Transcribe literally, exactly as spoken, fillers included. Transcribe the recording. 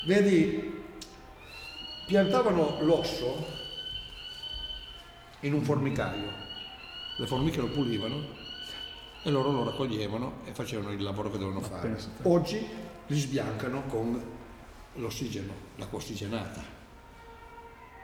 Vedi, piantavano l'osso in un formicaio, le formiche lo pulivano e loro lo raccoglievano e facevano il lavoro che dovevano fare. Oggi li sbiancano con l'ossigeno, l'acqua ossigenata.